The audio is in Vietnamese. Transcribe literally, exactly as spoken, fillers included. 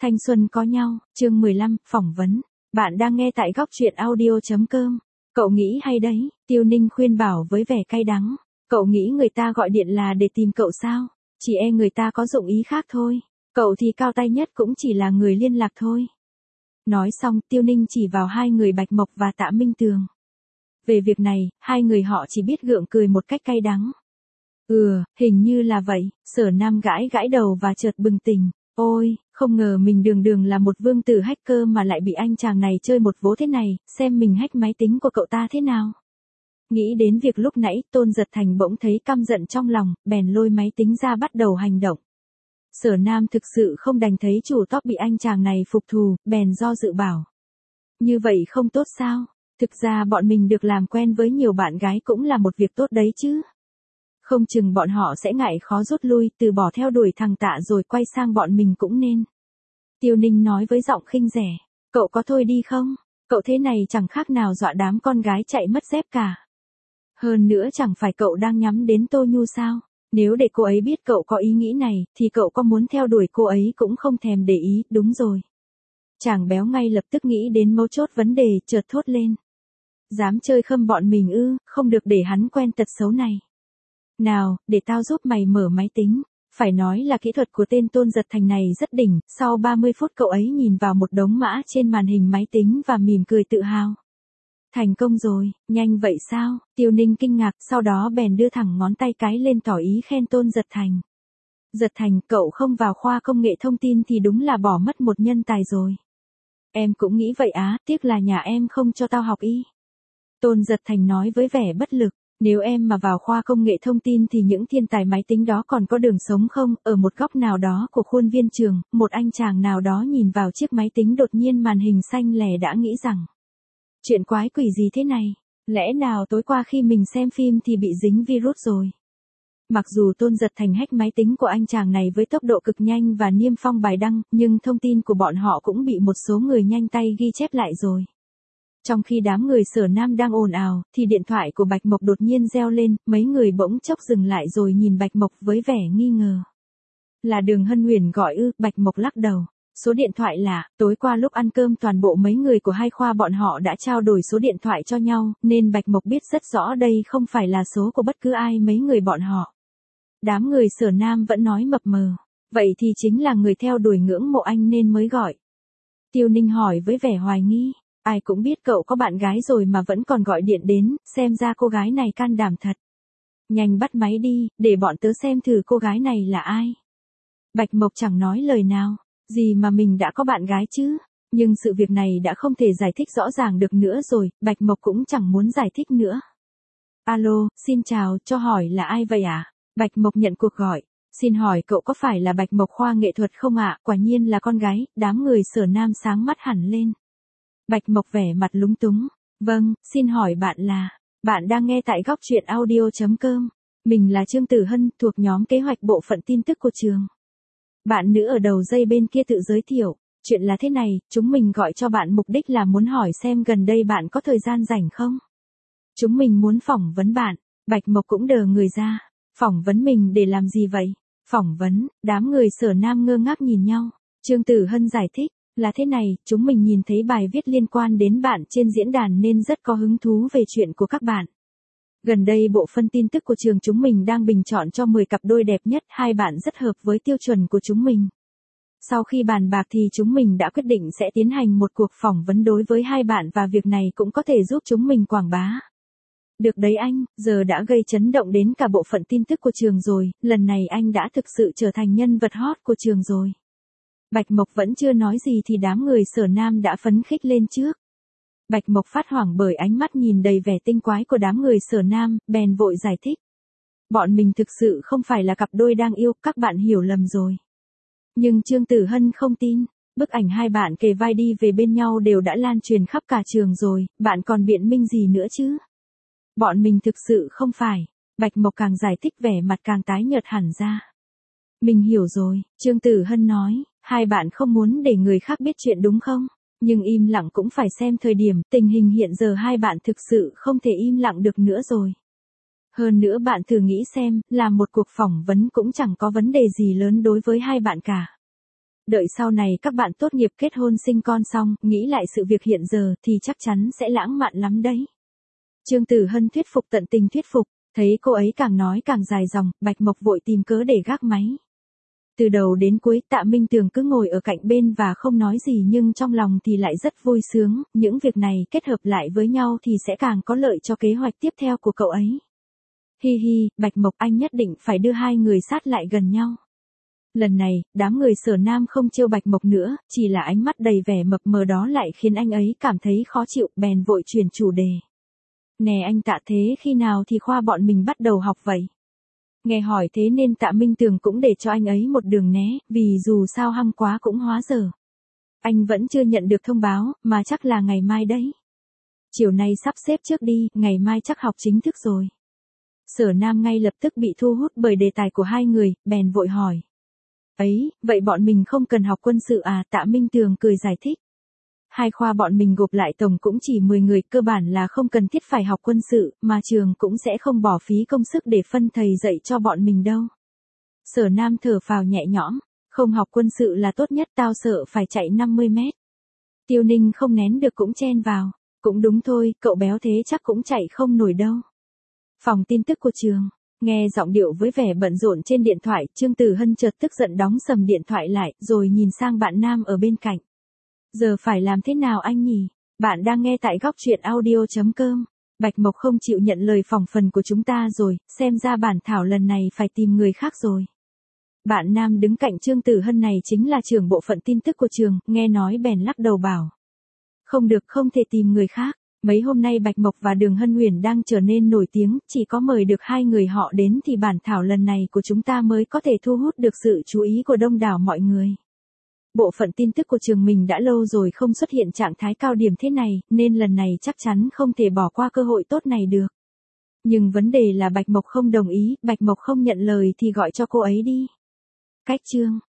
Thanh xuân có nhau, chương mười lăm, phỏng vấn. Bạn đang nghe tại góc truyện audio chấm com. Cậu nghĩ hay đấy, Tiêu Ninh khuyên bảo với vẻ cay đắng. Cậu nghĩ người ta gọi điện là để tìm cậu sao? Chỉ e người ta có dụng ý khác thôi. Cậu thì cao tay nhất cũng chỉ là người liên lạc thôi. Nói xong, Tiêu Ninh chỉ vào hai người Bạch Mộc và Tạ Minh Tường. Về việc này, hai người họ chỉ biết gượng cười một cách cay đắng. Ừ, hình như là vậy, Sở Nam gãi gãi đầu và chợt bừng tỉnh. Ôi, không ngờ mình đường đường là một vương tử hacker mà lại bị anh chàng này chơi một vố thế này, xem mình hack máy tính của cậu ta thế nào. Nghĩ đến việc lúc nãy, Tôn Giật Thành bỗng thấy căm giận trong lòng, bèn lôi máy tính ra bắt đầu hành động. Sở Nam thực sự không đành thấy chủ top bị anh chàng này phục thù, bèn do dự bảo. Như vậy không tốt sao? Thực ra bọn mình được làm quen với nhiều bạn gái cũng là một việc tốt đấy chứ. Không chừng bọn họ sẽ ngại khó rút lui, từ bỏ theo đuổi thằng Tạ rồi quay sang bọn mình cũng nên. Tiêu Ninh nói với giọng khinh rẻ. Cậu có thôi đi không? Cậu thế này chẳng khác nào dọa đám con gái chạy mất dép cả. Hơn nữa chẳng phải cậu đang nhắm đến Tô Nhu sao? Nếu để cô ấy biết cậu có ý nghĩ này, thì cậu có muốn theo đuổi cô ấy cũng không thèm để ý, đúng rồi. Chàng béo ngay lập tức nghĩ đến mấu chốt vấn đề, chợt thốt lên. Dám chơi khăm bọn mình ư, không được để hắn quen tật xấu này. Nào, để tao giúp mày mở máy tính. Phải nói là kỹ thuật của tên Tôn Giật Thành này rất đỉnh, sau ba mươi phút cậu ấy nhìn vào một đống mã trên màn hình máy tính và mỉm cười tự hào. Thành công rồi, nhanh vậy sao? Tiêu Ninh kinh ngạc, sau đó bèn đưa thẳng ngón tay cái lên tỏ ý khen Tôn Giật Thành. Giật Thành, cậu không vào khoa công nghệ thông tin thì đúng là bỏ mất một nhân tài rồi. Em cũng nghĩ vậy á, tiếc là nhà em không cho tao học y. Tôn Giật Thành nói với vẻ bất lực. Nếu em mà vào khoa công nghệ thông tin thì những thiên tài máy tính đó còn có đường sống không? Ở một góc nào đó của khuôn viên trường, một anh chàng nào đó nhìn vào chiếc máy tính đột nhiên màn hình xanh lè đã nghĩ rằng. Chuyện quái quỷ gì thế này? Lẽ nào tối qua khi mình xem phim thì bị dính virus rồi? Mặc dù Tôn Giật Thành hack máy tính của anh chàng này với tốc độ cực nhanh và niêm phong bài đăng, nhưng thông tin của bọn họ cũng bị một số người nhanh tay ghi chép lại rồi. Trong khi đám người Sở Nam đang ồn ào, thì điện thoại của Bạch Mộc đột nhiên reo lên, mấy người bỗng chốc dừng lại rồi nhìn Bạch Mộc với vẻ nghi ngờ. Là Đường Hân Huyền gọi ư? Bạch Mộc lắc đầu. Số điện thoại lạ, tối qua lúc ăn cơm toàn bộ mấy người của hai khoa bọn họ đã trao đổi số điện thoại cho nhau, nên Bạch Mộc biết rất rõ đây không phải là số của bất cứ ai mấy người bọn họ. Đám người Sở Nam vẫn nói mập mờ. Vậy thì chính là người theo đuổi ngưỡng mộ anh nên mới gọi. Tiêu Ninh hỏi với vẻ hoài nghi. Ai cũng biết cậu có bạn gái rồi mà vẫn còn gọi điện đến, xem ra cô gái này can đảm thật. Nhanh bắt máy đi, để bọn tớ xem thử cô gái này là ai. Bạch Mộc chẳng nói lời nào, gì mà mình đã có bạn gái chứ, nhưng sự việc này đã không thể giải thích rõ ràng được nữa rồi, Bạch Mộc cũng chẳng muốn giải thích nữa. Alo, xin chào, cho hỏi là ai vậy ạ? À? Bạch Mộc nhận cuộc gọi. Xin hỏi cậu có phải là Bạch Mộc khoa nghệ thuật không ạ? À? Quả nhiên là con gái, đám người Sở Nam sáng mắt hẳn lên. Bạch Mộc vẻ mặt lúng túng. Vâng, xin hỏi bạn là... Bạn đang nghe tại góc truyện audio chấm com. Mình là Trương Tử Hân, thuộc nhóm kế hoạch bộ phận tin tức của trường. Bạn nữ ở đầu dây bên kia tự giới thiệu. Chuyện là thế này, chúng mình gọi cho bạn mục đích là muốn hỏi xem gần đây bạn có thời gian rảnh không? Chúng mình muốn phỏng vấn bạn. Bạch Mộc cũng đờ người ra. Phỏng vấn mình để làm gì vậy? Phỏng vấn, đám người Sở Nam ngơ ngác nhìn nhau. Trương Tử Hân giải thích. Là thế này, chúng mình nhìn thấy bài viết liên quan đến bạn trên diễn đàn nên rất có hứng thú về chuyện của các bạn. Gần đây bộ phận tin tức của trường chúng mình đang bình chọn cho mười cặp đôi đẹp nhất, hai bạn rất hợp với tiêu chuẩn của chúng mình. Sau khi bàn bạc thì chúng mình đã quyết định sẽ tiến hành một cuộc phỏng vấn đối với hai bạn và việc này cũng có thể giúp chúng mình quảng bá. Được đấy anh, giờ đã gây chấn động đến cả bộ phận tin tức của trường rồi, lần này anh đã thực sự trở thành nhân vật hot của trường rồi. Bạch Mộc vẫn chưa nói gì thì đám người Sở Nam đã phấn khích lên trước. Bạch Mộc phát hoảng bởi ánh mắt nhìn đầy vẻ tinh quái của đám người Sở Nam, bèn vội giải thích. Bọn mình thực sự không phải là cặp đôi đang yêu, các bạn hiểu lầm rồi. Nhưng Trương Tử Hân không tin, bức ảnh hai bạn kề vai đi về bên nhau đều đã lan truyền khắp cả trường rồi, bạn còn biện minh gì nữa chứ? Bọn mình thực sự không phải. Bạch Mộc càng giải thích vẻ mặt càng tái nhợt hẳn ra. Mình hiểu rồi, Trương Tử Hân nói. Hai bạn không muốn để người khác biết chuyện đúng không? Nhưng im lặng cũng phải xem thời điểm, tình hình hiện giờ hai bạn thực sự không thể im lặng được nữa rồi. Hơn nữa bạn thử nghĩ xem, làm một cuộc phỏng vấn cũng chẳng có vấn đề gì lớn đối với hai bạn cả. Đợi sau này các bạn tốt nghiệp kết hôn sinh con xong, nghĩ lại sự việc hiện giờ thì chắc chắn sẽ lãng mạn lắm đấy. Trương Tử Hân thuyết phục tận tình thuyết phục, thấy cô ấy càng nói càng dài dòng, Bạch Mộc vội tìm cớ để gác máy. Từ đầu đến cuối Tạ Minh Tường cứ ngồi ở cạnh bên và không nói gì nhưng trong lòng thì lại rất vui sướng, những việc này kết hợp lại với nhau thì sẽ càng có lợi cho kế hoạch tiếp theo của cậu ấy. Hi hi, Bạch Mộc anh nhất định phải đưa hai người sát lại gần nhau. Lần này, đám người Sở Nam không trêu Bạch Mộc nữa, chỉ là ánh mắt đầy vẻ mập mờ đó lại khiến anh ấy cảm thấy khó chịu, bèn vội chuyển chủ đề. Nè anh Tạ, thế khi nào thì khoa bọn mình bắt đầu học vậy? Nghe hỏi thế nên Tạ Minh Tường cũng để cho anh ấy một đường né, vì dù sao hăng quá cũng hóa dở. Anh vẫn chưa nhận được thông báo, mà chắc là ngày mai đấy. Chiều nay sắp xếp trước đi, ngày mai chắc học chính thức rồi. Sở Nam ngay lập tức bị thu hút bởi đề tài của hai người, bèn vội hỏi. Ấy, vậy bọn mình không cần học quân sự à? Tạ Minh Tường cười giải thích. Hai khoa bọn mình gộp lại tổng cũng chỉ mười người, cơ bản là không cần thiết phải học quân sự, mà trường cũng sẽ không bỏ phí công sức để phân thầy dạy cho bọn mình đâu. Sở Nam thở phào nhẹ nhõm, không học quân sự là tốt nhất, tao sợ phải chạy năm mươi mét. Tiêu Ninh không nén được cũng chen vào, cũng đúng thôi, cậu béo thế chắc cũng chạy không nổi đâu. Phòng tin tức của trường, nghe giọng điệu với vẻ bận rộn trên điện thoại, Trương Tử Hân chợt tức giận đóng sầm điện thoại lại, rồi nhìn sang bạn nam ở bên cạnh. Giờ phải làm thế nào anh nhỉ? Bạn đang nghe tại góc truyện audio chấm com. Bạch Mộc không chịu nhận lời phỏng vấn của chúng ta rồi, xem ra bản thảo lần này phải tìm người khác rồi. Bạn nam đứng cạnh Trương Tử Hân này chính là trưởng bộ phận tin tức của trường, nghe nói bèn lắc đầu bảo. Không được, không thể tìm người khác. Mấy hôm nay Bạch Mộc và Đường Hân Huyền đang trở nên nổi tiếng, chỉ có mời được hai người họ đến thì bản thảo lần này của chúng ta mới có thể thu hút được sự chú ý của đông đảo mọi người. Bộ phận tin tức của trường mình đã lâu rồi không xuất hiện trạng thái cao điểm thế này, nên lần này chắc chắn không thể bỏ qua cơ hội tốt này được. Nhưng vấn đề là Bạch Mộc không đồng ý, Bạch Mộc không nhận lời thì gọi cho cô ấy đi. Cách chương